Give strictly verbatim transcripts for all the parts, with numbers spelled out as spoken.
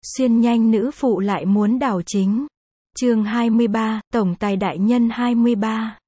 Xuyên nhanh nữ phụ lại muốn đảo chính. Chương hai mươi ba, Tổng tài đại nhân hai mươi ba.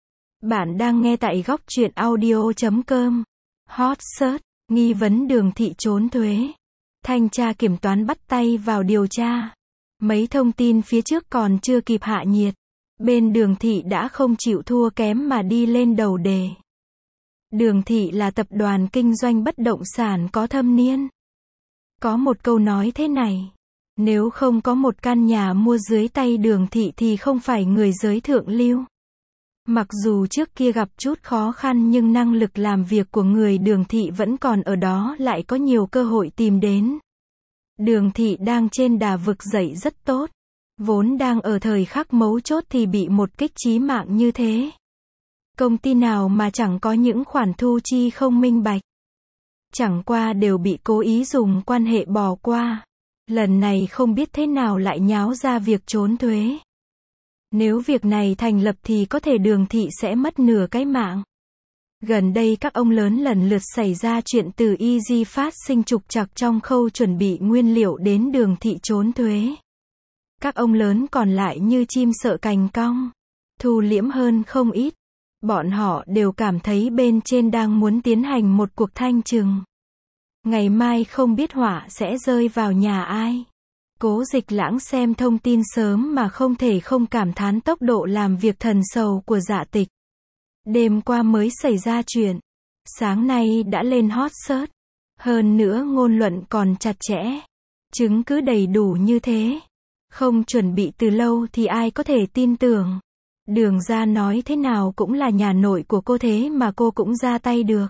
Bạn đang nghe tại góc truyện audio chấm com. Hot search, nghi vấn Đường Thị trốn thuế. Thanh tra kiểm toán bắt tay vào điều tra. Mấy thông tin phía trước còn chưa kịp hạ nhiệt. Bên Đường Thị đã không chịu thua kém mà đi lên đầu đề. Đường Thị là tập đoàn kinh doanh bất động sản có thâm niên. Có một câu nói thế này. Nếu không có một căn nhà mua dưới tay Đường Thị thì không phải người giới thượng lưu. Mặc dù trước kia gặp chút khó khăn nhưng năng lực làm việc của người Đường Thị vẫn còn ở đó, lại có nhiều cơ hội tìm đến. Đường Thị đang trên đà vực dậy rất tốt. Vốn đang ở thời khắc mấu chốt thì bị một kích chí mạng như thế. Công ty nào mà chẳng có những khoản thu chi không minh bạch. Chẳng qua đều bị cố ý dùng quan hệ bỏ qua. Lần này không biết thế nào lại nháo ra việc trốn thuế. Nếu việc này thành lập thì có thể Đường Thị sẽ mất nửa cái mạng. Gần đây các ông lớn lần lượt xảy ra chuyện từ Easy phát sinh trục trặc trong khâu chuẩn bị nguyên liệu đến Đường Thị trốn thuế. Các ông lớn còn lại như chim sợ cành cong, thu liễm hơn không ít. Bọn họ đều cảm thấy bên trên đang muốn tiến hành một cuộc thanh trừng. Ngày mai không biết họa sẽ rơi vào nhà ai. Cố Dịch Lãng xem thông tin sớm mà không thể không cảm thán tốc độ làm việc thần sầu của Dạ Tịch. Đêm qua mới xảy ra chuyện, sáng nay đã lên hot search. Hơn nữa ngôn luận còn chặt chẽ, chứng cứ đầy đủ như thế. Không chuẩn bị từ lâu thì ai có thể tin tưởng. Đường ra nói thế nào cũng là nhà nội của cô, thế mà cô cũng ra tay được.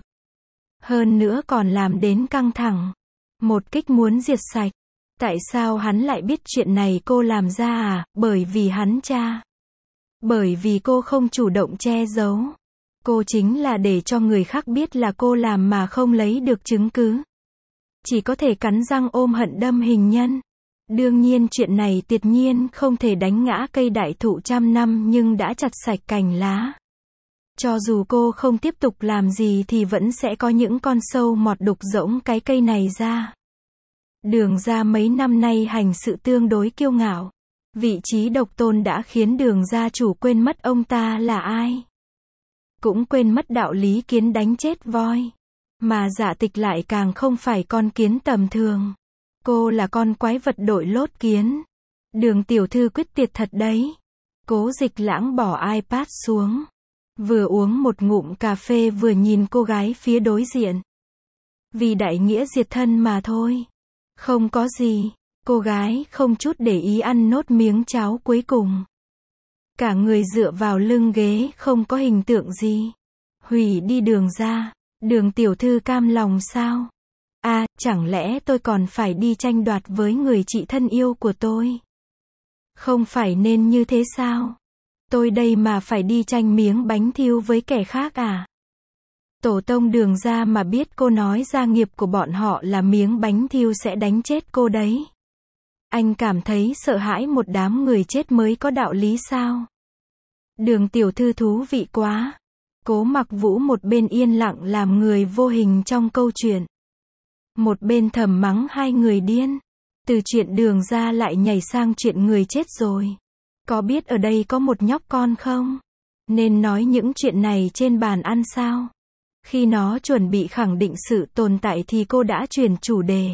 Hơn nữa còn làm đến căng thẳng. Một kích muốn diệt sạch. Tại sao hắn lại biết chuyện này cô làm ra à? Bởi vì hắn cha. Bởi vì cô không chủ động che giấu. Cô chính là để cho người khác biết là cô làm mà không lấy được chứng cứ. Chỉ có thể cắn răng ôm hận đâm hình nhân. Đương nhiên chuyện này tuyệt nhiên không thể đánh ngã cây đại thụ trăm năm nhưng đã chặt sạch cành lá. Cho dù cô không tiếp tục làm gì thì vẫn sẽ có những con sâu mọt đục rỗng cái cây này ra. Đường ra mấy năm nay hành sự tương đối kiêu ngạo. Vị trí độc tôn đã khiến Đường gia chủ quên mất ông ta là ai. Cũng quên mất đạo lý kiến đánh chết voi. Mà Dạ Tịch lại càng không phải con kiến tầm thường. Cô là con quái vật đội lốt kiến. Đường tiểu thư quyết tuyệt thật đấy. Cố Dịch Lãng bỏ iPad xuống. Vừa uống một ngụm cà phê vừa nhìn cô gái phía đối diện. Vì đại nghĩa diệt thân mà thôi. Không có gì. Cô gái không chút để ý ăn nốt miếng cháo cuối cùng. Cả người dựa vào lưng ghế không có hình tượng gì. Hủy đi Đường ra. Đường tiểu thư cam lòng sao? À, chẳng lẽ tôi còn phải đi tranh đoạt với người chị thân yêu của tôi? Không phải nên như thế sao? Tôi đây mà phải đi tranh miếng bánh thiêu với kẻ khác à? Tổ tông Đường ra mà biết cô nói gia nghiệp của bọn họ là miếng bánh thiêu sẽ đánh chết cô đấy. Anh cảm thấy sợ hãi một đám người chết mới có đạo lý sao? Đường tiểu thư thú vị quá. Cố Mặc Vũ một bên yên lặng làm người vô hình trong câu chuyện. Một bên thầm mắng hai người điên. Từ chuyện Đường ra lại nhảy sang chuyện người chết rồi. Có biết ở đây có một nhóc con không? Nên nói những chuyện này trên bàn ăn sao? Khi nó chuẩn bị khẳng định sự tồn tại thì cô đã chuyển chủ đề.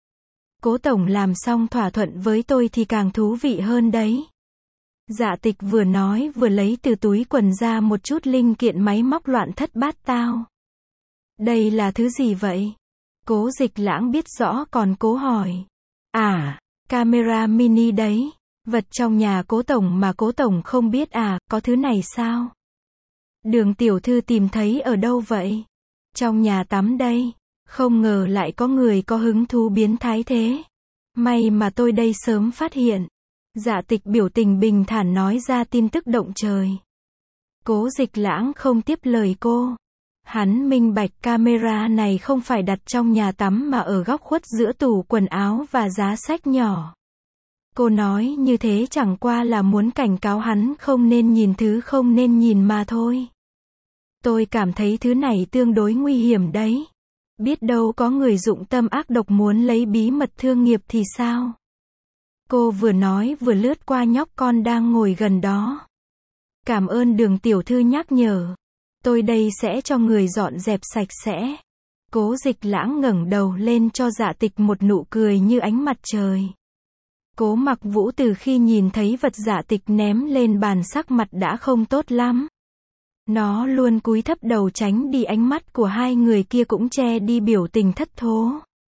Cố tổng làm xong thỏa thuận với tôi thì càng thú vị hơn đấy. Dạ Tịch vừa nói vừa lấy từ túi quần ra một chút linh kiện máy móc loạn thất bát tao. Đây là thứ gì vậy? Cố Dịch Lãng biết rõ còn cố hỏi. À, camera mini đấy. Vật trong nhà Cố tổng mà Cố tổng không biết à, có thứ này sao? Đường tiểu thư tìm thấy ở đâu vậy? Trong nhà tắm đây. Không ngờ lại có người có hứng thú biến thái thế. May mà tôi đây sớm phát hiện. Dạ Tịch biểu tình bình thản nói ra tin tức động trời. Cố Dịch Lãng không tiếp lời cô. Hắn minh bạch camera này không phải đặt trong nhà tắm mà ở góc khuất giữa tủ quần áo và giá sách nhỏ. Cô nói như thế chẳng qua là muốn cảnh cáo hắn không nên nhìn thứ không nên nhìn mà thôi. Tôi cảm thấy thứ này tương đối nguy hiểm đấy. Biết đâu có người dụng tâm ác độc muốn lấy bí mật thương nghiệp thì sao? Cô vừa nói vừa lướt qua nhóc con đang ngồi gần đó. Cảm ơn Đường tiểu thư nhắc nhở. Tôi đây sẽ cho người dọn dẹp sạch sẽ. Cố Dịch Lãng ngẩng đầu lên cho Dạ Tịch một nụ cười như ánh mặt trời. Cố Mặc Vũ từ khi nhìn thấy vật Dạ Tịch ném lên bàn sắc mặt đã không tốt lắm. Nó luôn cúi thấp đầu tránh đi ánh mắt của hai người kia cũng che đi biểu tình thất thố.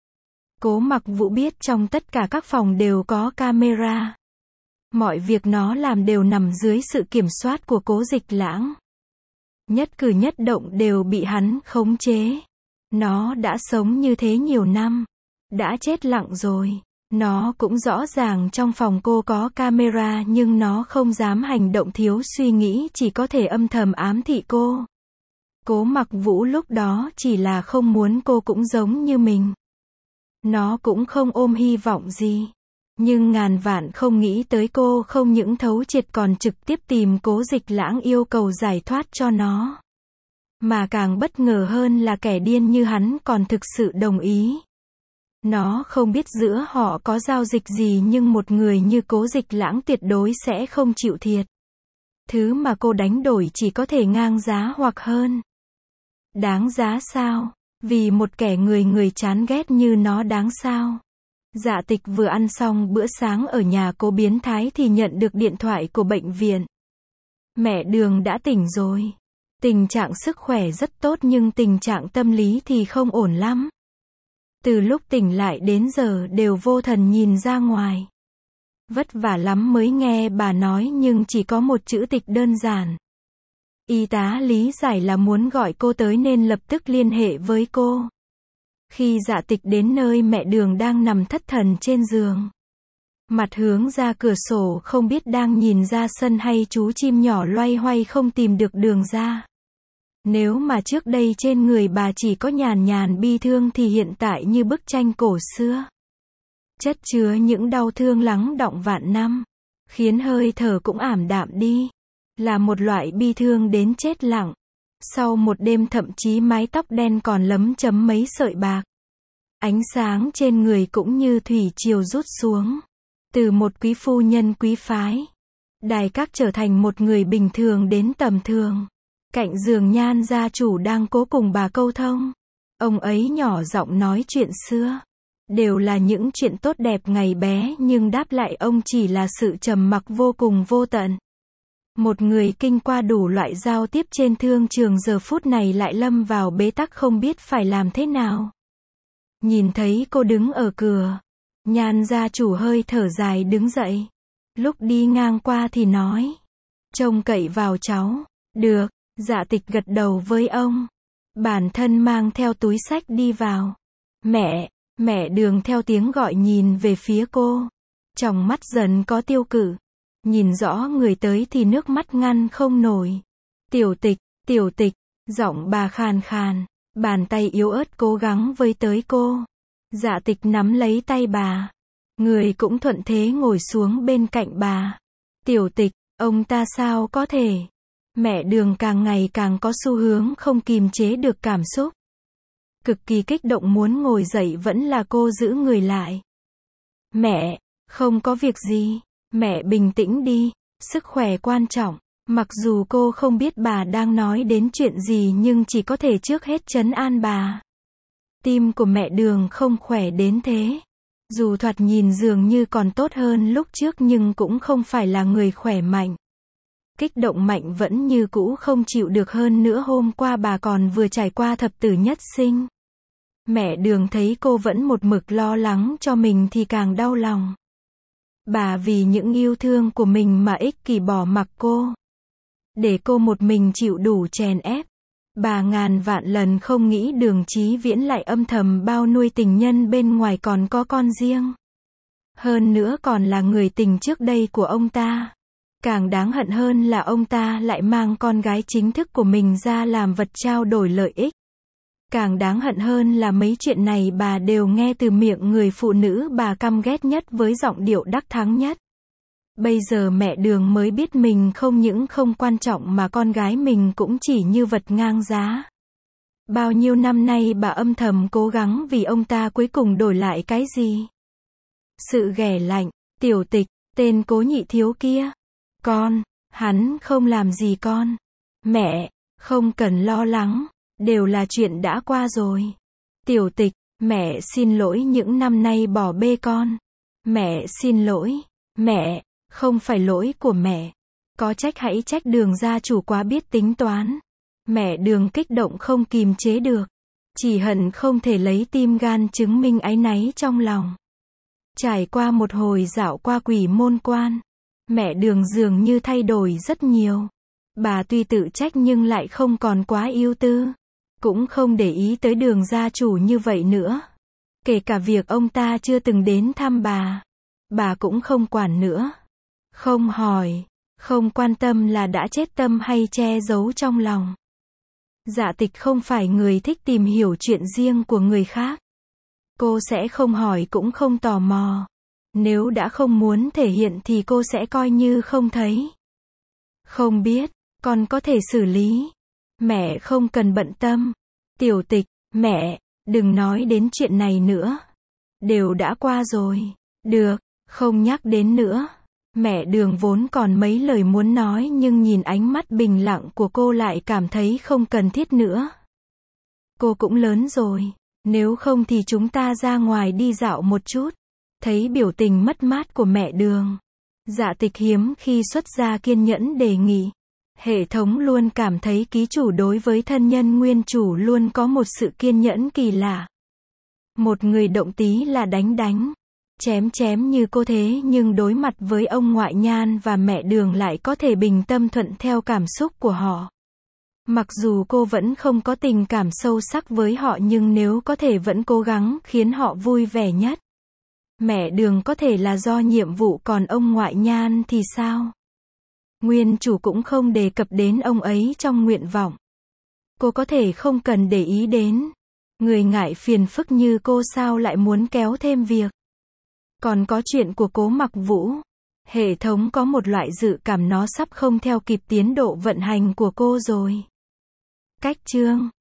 Cố Mặc Vũ biết trong tất cả các phòng đều có camera. Mọi việc nó làm đều nằm dưới sự kiểm soát của Cố Dịch Lãng. Nhất cử nhất động đều bị hắn khống chế. Nó đã sống như thế nhiều năm. Đã chết lặng rồi. Nó cũng rõ ràng trong phòng cô có camera nhưng nó không dám hành động thiếu suy nghĩ, chỉ có thể âm thầm ám thị cô. Cố Mặc Vũ lúc đó chỉ là không muốn cô cũng giống như mình. Nó cũng không ôm hy vọng gì. Nhưng ngàn vạn không nghĩ tới cô không những thấu triệt còn trực tiếp tìm Cố Dịch Lãng yêu cầu giải thoát cho nó. Mà càng bất ngờ hơn là kẻ điên như hắn còn thực sự đồng ý. Nó không biết giữa họ có giao dịch gì nhưng một người như Cố Dịch Lãng tuyệt đối sẽ không chịu thiệt. Thứ mà cô đánh đổi chỉ có thể ngang giá hoặc hơn. Đáng giá sao? Vì một kẻ người người chán ghét như nó đáng sao? Dạ Tịch vừa ăn xong bữa sáng ở nhà cô biến thái thì nhận được điện thoại của bệnh viện. Mẹ Đường đã tỉnh rồi. Tình trạng sức khỏe rất tốt nhưng tình trạng tâm lý thì không ổn lắm. Từ lúc tỉnh lại đến giờ đều vô thần nhìn ra ngoài. Vất vả lắm mới nghe bà nói nhưng chỉ có một chữ Tịch đơn giản. Y tá lý giải là muốn gọi cô tới nên lập tức liên hệ với cô. Khi Dạ Tịch đến nơi mẹ Đường đang nằm thất thần trên giường. Mặt hướng ra cửa sổ không biết đang nhìn ra sân hay chú chim nhỏ loay hoay không tìm được đường ra. Nếu mà trước đây trên người bà chỉ có nhàn nhàn bi thương thì hiện tại như bức tranh cổ xưa. Chất chứa những đau thương lắng đọng vạn năm. Khiến hơi thở cũng ảm đạm đi. Là một loại bi thương đến chết lặng. Sau một đêm thậm chí mái tóc đen còn lấm chấm mấy sợi bạc. Ánh sáng trên người cũng như thủy triều rút xuống. Từ một quý phu nhân quý phái. Đài các trở thành một người bình thường đến tầm thường. Cạnh giường Nhan gia chủ đang cố cùng bà câu thông. Ông ấy nhỏ giọng nói chuyện xưa. Đều là những chuyện tốt đẹp ngày bé nhưng đáp lại ông chỉ là sự trầm mặc vô cùng vô tận. Một người kinh qua đủ loại giao tiếp trên thương trường giờ phút này lại lâm vào bế tắc không biết phải làm thế nào. Nhìn thấy cô đứng ở cửa. Nhan gia chủ hơi thở dài đứng dậy. Lúc đi ngang qua thì nói. Trông cậy vào cháu. Được. Dạ Tịch gật đầu với ông. Bản thân mang theo túi xách đi vào. Mẹ, mẹ Đường theo tiếng gọi nhìn về phía cô. Trong mắt dần có tiêu cự. Nhìn rõ người tới thì nước mắt ngăn không nổi. Tiểu Tịch, Tiểu Tịch, giọng bà khàn khàn. Bàn tay yếu ớt cố gắng với tới cô. Dạ Tịch nắm lấy tay bà. Người cũng thuận thế ngồi xuống bên cạnh bà. Tiểu Tịch, ông ta sao có thể? Mẹ Đường càng ngày càng có xu hướng không kìm chế được cảm xúc. Cực kỳ kích động muốn ngồi dậy vẫn là cô giữ người lại. Mẹ, không có việc gì. Mẹ bình tĩnh đi. Sức khỏe quan trọng. Mặc dù cô không biết bà đang nói đến chuyện gì nhưng chỉ có thể trước hết trấn an bà. Tim của mẹ Đường không khỏe đến thế. Dù thoạt nhìn dường như còn tốt hơn lúc trước nhưng cũng không phải là người khỏe mạnh. Kích động mạnh vẫn như cũ không chịu được hơn nữa hôm qua bà còn vừa trải qua thập tử nhất sinh. Mẹ Đường thấy cô vẫn một mực lo lắng cho mình thì càng đau lòng. Bà vì những yêu thương của mình mà ích kỷ bỏ mặc cô. Để cô một mình chịu đủ chèn ép. Bà ngàn vạn lần không nghĩ Đường Chí Viễn lại âm thầm bao nuôi tình nhân bên ngoài còn có con riêng. Hơn nữa còn là người tình trước đây của ông ta. Càng đáng hận hơn là ông ta lại mang con gái chính thức của mình ra làm vật trao đổi lợi ích. Càng đáng hận hơn là mấy chuyện này bà đều nghe từ miệng người phụ nữ bà căm ghét nhất với giọng điệu đắc thắng nhất. Bây giờ mẹ Đường mới biết mình không những không quan trọng mà con gái mình cũng chỉ như vật ngang giá. Bao nhiêu năm nay bà âm thầm cố gắng vì ông ta cuối cùng đổi lại cái gì? Sự ghẻ lạnh. Tiểu Tịch, tên Cố Nhị Thiếu kia. Con, hắn không làm gì con. Mẹ, không cần lo lắng, đều là chuyện đã qua rồi. Tiểu Tịch, mẹ xin lỗi những năm nay bỏ bê con. Mẹ xin lỗi. Mẹ, không phải lỗi của mẹ. Có trách hãy trách Đường gia chủ quá biết tính toán. Mẹ Đường kích động không kìm chế được. Chỉ hận không thể lấy tim gan chứng minh áy náy trong lòng. Trải qua một hồi dạo qua quỷ môn quan, mẹ Đường dường như thay đổi rất nhiều. Bà tuy tự trách nhưng lại không còn quá ưu tư. Cũng không để ý tới Đường gia chủ như vậy nữa. Kể cả việc ông ta chưa từng đến thăm bà, bà cũng không quản nữa. Không hỏi, không quan tâm là đã chết tâm hay che giấu trong lòng. Dạ Tịch không phải người thích tìm hiểu chuyện riêng của người khác. Cô sẽ không hỏi cũng không tò mò. Nếu đã không muốn thể hiện thì cô sẽ coi như không thấy. Không biết, con có thể xử lý. Mẹ không cần bận tâm. Tiểu Tịch, mẹ, đừng nói đến chuyện này nữa. Đều đã qua rồi. Được, không nhắc đến nữa. Mẹ Đường vốn còn mấy lời muốn nói nhưng nhìn ánh mắt bình lặng của cô lại cảm thấy không cần thiết nữa. Cô cũng lớn rồi. Nếu không thì chúng ta ra ngoài đi dạo một chút. Thấy biểu tình mất mát của mẹ Đường, Dạ Tịch hiếm khi xuất ra kiên nhẫn đề nghị. Hệ thống luôn cảm thấy ký chủ đối với thân nhân nguyên chủ luôn có một sự kiên nhẫn kỳ lạ. Một người động tí là đánh đánh, chém chém như cô thế nhưng đối mặt với ông ngoại Nhan và mẹ Đường lại có thể bình tâm thuận theo cảm xúc của họ. Mặc dù cô vẫn không có tình cảm sâu sắc với họ nhưng nếu có thể vẫn cố gắng khiến họ vui vẻ nhất. Mẹ Đường có thể là do nhiệm vụ còn ông ngoại Nhan thì sao? Nguyên chủ cũng không đề cập đến ông ấy trong nguyện vọng. Cô có thể không cần để ý đến. Người ngại phiền phức như cô sao lại muốn kéo thêm việc. Còn có chuyện của Cố Mặc Vũ. Hệ thống có một loại dự cảm nó sắp không theo kịp tiến độ vận hành của cô rồi. Cách chương